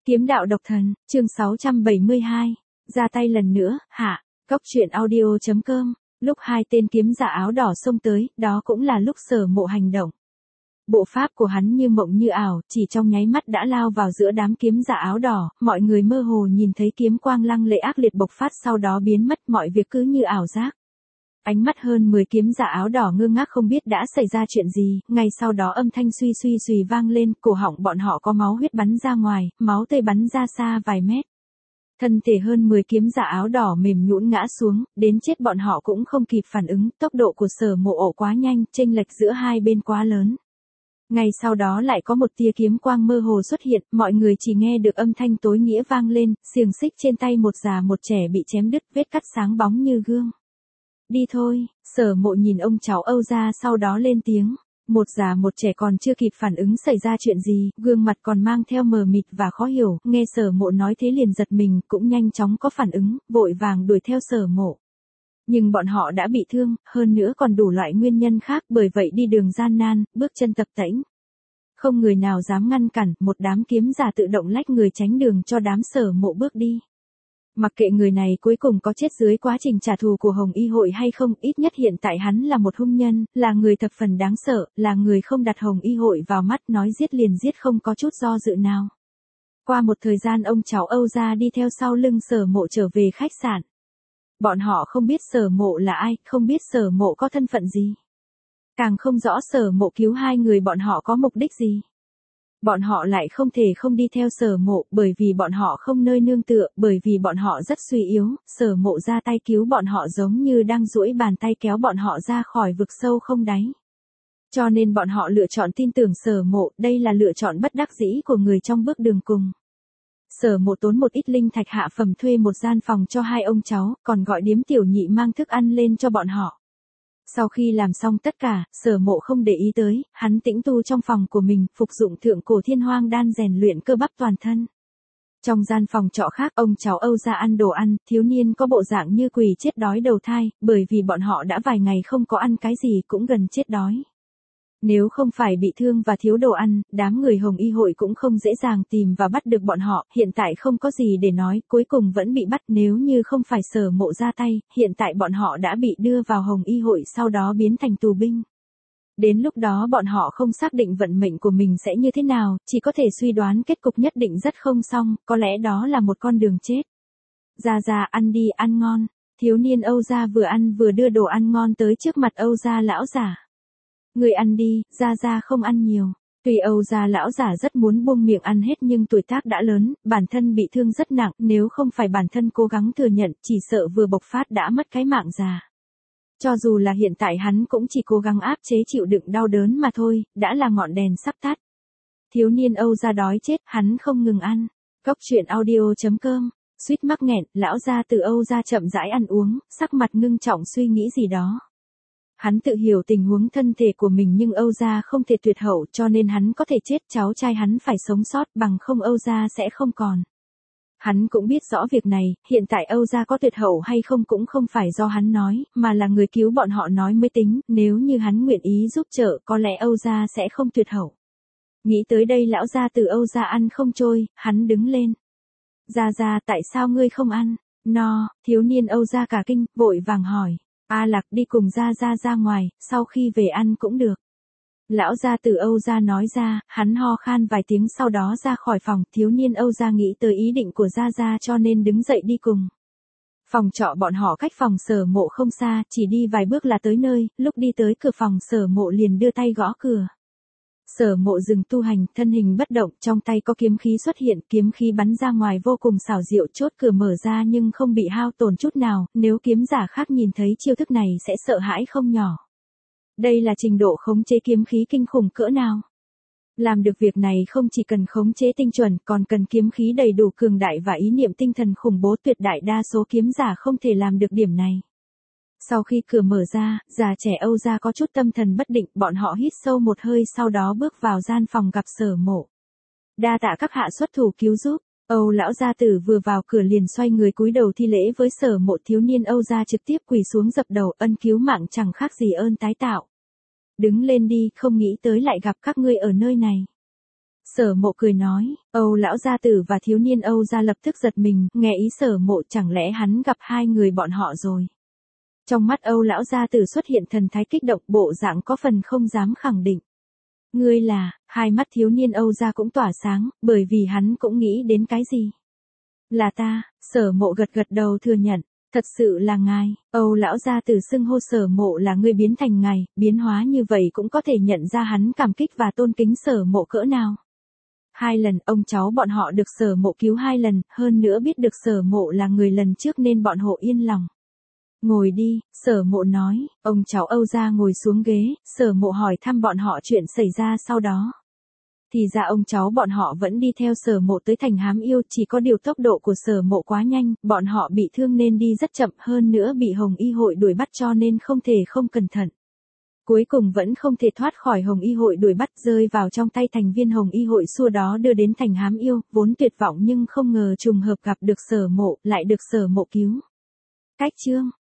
Kiếm đạo độc thần, chương 672. Ra tay lần nữa, hạ. Cốc truyện audio.com. Lúc hai tên kiếm giả áo đỏ xông tới, đó cũng là lúc Sở Mộ hành động. Bộ pháp của hắn như mộng như ảo, chỉ trong nháy mắt đã lao vào giữa đám kiếm giả áo đỏ, mọi người mơ hồ nhìn thấy kiếm quang lăng lệ ác liệt bộc phát sau đó biến mất, mọi việc cứ như ảo giác. Ánh mắt hơn 10 kiếm giả áo đỏ ngơ ngác không biết đã xảy ra chuyện gì, ngay sau đó âm thanh suy suy suy vang lên, cổ họng bọn họ có máu huyết bắn ra ngoài, máu tươi bắn ra xa vài mét. Thân thể hơn 10 kiếm giả áo đỏ mềm nhũn ngã xuống, đến chết bọn họ cũng không kịp phản ứng, tốc độ của Sở Mộ ổ quá nhanh, chênh lệch giữa hai bên quá lớn. Ngay sau đó lại có một tia kiếm quang mơ hồ xuất hiện, mọi người chỉ nghe được âm thanh tối nghĩa vang lên, xiềng xích trên tay một già một trẻ bị chém đứt, vết cắt sáng bóng như gương. Đi thôi, Sở Mộ nhìn ông cháu Âu ra sau đó lên tiếng. Một già một trẻ còn chưa kịp phản ứng xảy ra chuyện gì, gương mặt còn mang theo mờ mịt và khó hiểu, nghe Sở Mộ nói thế liền giật mình, cũng nhanh chóng có phản ứng, vội vàng đuổi theo Sở Mộ. Nhưng bọn họ đã bị thương, hơn nữa còn đủ loại nguyên nhân khác, bởi vậy đi đường gian nan, bước chân tập tễnh. Không người nào dám ngăn cản, một đám kiếm giả tự động lách người tránh đường cho đám Sở Mộ bước đi. Mặc kệ người này cuối cùng có chết dưới quá trình trả thù của Hồng Y hội hay không, ít nhất hiện tại hắn là một hung nhân, là người thập phần đáng sợ, là người không đặt Hồng Y hội vào mắt, nói giết liền giết không có chút do dự nào. Qua một thời gian ông cháu Âu ra đi theo sau lưng Sở Mộ trở về khách sạn. Bọn họ không biết Sở Mộ là ai, không biết Sở Mộ có thân phận gì. Càng không rõ Sở Mộ cứu hai người bọn họ có mục đích gì. Bọn họ lại không thể không đi theo Sở Mộ, bởi vì bọn họ không nơi nương tựa, bởi vì bọn họ rất suy yếu, Sở Mộ ra tay cứu bọn họ giống như đang duỗi bàn tay kéo bọn họ ra khỏi vực sâu không đáy. Cho nên bọn họ lựa chọn tin tưởng Sở Mộ, đây là lựa chọn bất đắc dĩ của người trong bước đường cùng. Sở Mộ tốn một ít linh thạch hạ phẩm thuê một gian phòng cho hai ông cháu, còn gọi điếm tiểu nhị mang thức ăn lên cho bọn họ. Sau khi làm xong tất cả, Sở Mộ không để ý tới, hắn tĩnh tu trong phòng của mình, phục dụng thượng cổ thiên hoang đan rèn luyện cơ bắp toàn thân. Trong gian phòng trọ khác, ông cháu Âu ra ăn đồ ăn, thiếu niên có bộ dạng như quỷ chết đói đầu thai, bởi vì bọn họ đã vài ngày không có ăn cái gì cũng gần chết đói. Nếu không phải bị thương và thiếu đồ ăn, đám người Hồng Y hội cũng không dễ dàng tìm và bắt được bọn họ, hiện tại không có gì để nói, cuối cùng vẫn bị bắt, nếu như không phải Sở Mộ ra tay, hiện tại bọn họ đã bị đưa vào Hồng Y hội sau đó biến thành tù binh. Đến lúc đó bọn họ không xác định vận mệnh của mình sẽ như thế nào, chỉ có thể suy đoán kết cục nhất định rất không xong, có lẽ đó là một con đường chết. Ra ăn đi, ăn ngon. Thiếu niên Âu gia vừa ăn vừa đưa đồ ăn ngon tới trước mặt Âu gia lão giả. Người ăn đi, ra không ăn nhiều. Tuy Âu gia lão giả rất muốn buông miệng ăn hết nhưng tuổi tác đã lớn, bản thân bị thương rất nặng, nếu không phải bản thân cố gắng thừa nhận, chỉ sợ vừa bộc phát đã mất cái mạng già. Cho dù là hiện tại hắn cũng chỉ cố gắng áp chế chịu đựng đau đớn mà thôi, đã là ngọn đèn sắp tắt. Thiếu niên Âu gia đói chết, hắn không ngừng ăn. Cốc truyện audio.com. Suýt mắc nghẹn, lão gia từ Âu gia chậm rãi ăn uống, sắc mặt ngưng trọng suy nghĩ gì đó. Hắn tự hiểu tình huống thân thể của mình nhưng Âu gia không thể tuyệt hậu cho nên hắn có thể chết, cháu trai hắn phải sống sót, bằng không Âu gia sẽ không còn. Hắn cũng biết rõ việc này, hiện tại Âu gia có tuyệt hậu hay không cũng không phải do hắn nói, mà là người cứu bọn họ nói mới tính, nếu như hắn nguyện ý giúp trợ có lẽ Âu gia sẽ không tuyệt hậu. Nghĩ tới đây lão gia từ Âu gia ăn không trôi, hắn đứng lên. Ra tại sao ngươi không ăn? No, thiếu niên Âu gia cả kinh, vội vàng hỏi. A Lạc đi cùng ra ngoài, sau khi về ăn cũng được. Lão gia từ Âu gia nói ra, hắn ho khan vài tiếng sau đó ra khỏi phòng, thiếu niên Âu gia nghĩ tới ý định của ra cho nên đứng dậy đi cùng. Phòng trọ bọn họ cách phòng Sở Mộ không xa, chỉ đi vài bước là tới nơi, lúc đi tới cửa phòng Sở Mộ liền đưa tay gõ cửa. Sở Mộ dừng tu hành, thân hình bất động, trong tay có kiếm khí xuất hiện, kiếm khí bắn ra ngoài vô cùng xảo diệu, chốt cửa mở ra nhưng không bị hao tổn chút nào, nếu kiếm giả khác nhìn thấy chiêu thức này sẽ sợ hãi không nhỏ. Đây là trình độ khống chế kiếm khí kinh khủng cỡ nào. Làm được việc này không chỉ cần khống chế tinh chuẩn, còn cần kiếm khí đầy đủ cường đại và ý niệm tinh thần khủng bố, tuyệt đại đa số kiếm giả không thể làm được điểm này. Sau khi cửa mở ra, già trẻ Âu gia có chút tâm thần bất định, bọn họ hít sâu một hơi sau đó bước vào gian phòng gặp Sở Mộ. Đa tạ các hạ xuất thủ cứu giúp. Âu lão gia tử vừa vào cửa liền xoay người cúi đầu thi lễ với Sở Mộ, thiếu niên Âu gia trực tiếp quỳ xuống dập đầu, ân cứu mạng chẳng khác gì ơn tái tạo. Đứng lên đi, không nghĩ tới lại gặp các ngươi ở nơi này. Sở Mộ cười nói, Âu lão gia tử và thiếu niên Âu gia lập tức giật mình, nghe ý Sở Mộ chẳng lẽ hắn gặp hai người bọn họ rồi. Trong mắt Âu lão gia tử xuất hiện thần thái kích động, bộ dạng có phần không dám khẳng định. Ngươi là, hai mắt thiếu niên Âu gia cũng tỏa sáng, bởi vì hắn cũng nghĩ đến cái gì. Là ta, Sở Mộ gật gật đầu thừa nhận, thật sự là ngài. Âu lão gia tử xưng hô Sở Mộ là ngươi biến thành ngài, biến hóa như vậy cũng có thể nhận ra hắn cảm kích và tôn kính Sở Mộ cỡ nào. 2 lần ông cháu bọn họ được Sở Mộ cứu 2 lần, hơn nữa biết được Sở Mộ là người lần trước nên bọn họ yên lòng. Ngồi đi, Sở Mộ nói, ông cháu Âu gia ngồi xuống ghế, Sở Mộ hỏi thăm bọn họ chuyện xảy ra sau đó. Thì ra ông cháu bọn họ vẫn đi theo Sở Mộ tới thành Hám Yêu, chỉ có điều tốc độ của Sở Mộ quá nhanh, bọn họ bị thương nên đi rất chậm, hơn nữa bị Hồng Y hội đuổi bắt cho nên không thể không cẩn thận. Cuối cùng vẫn không thể thoát khỏi Hồng Y hội đuổi bắt, rơi vào trong tay thành viên Hồng Y hội xua đó đưa đến thành Hám Yêu, vốn tuyệt vọng nhưng không ngờ trùng hợp gặp được Sở Mộ, lại được Sở Mộ cứu. Cách chương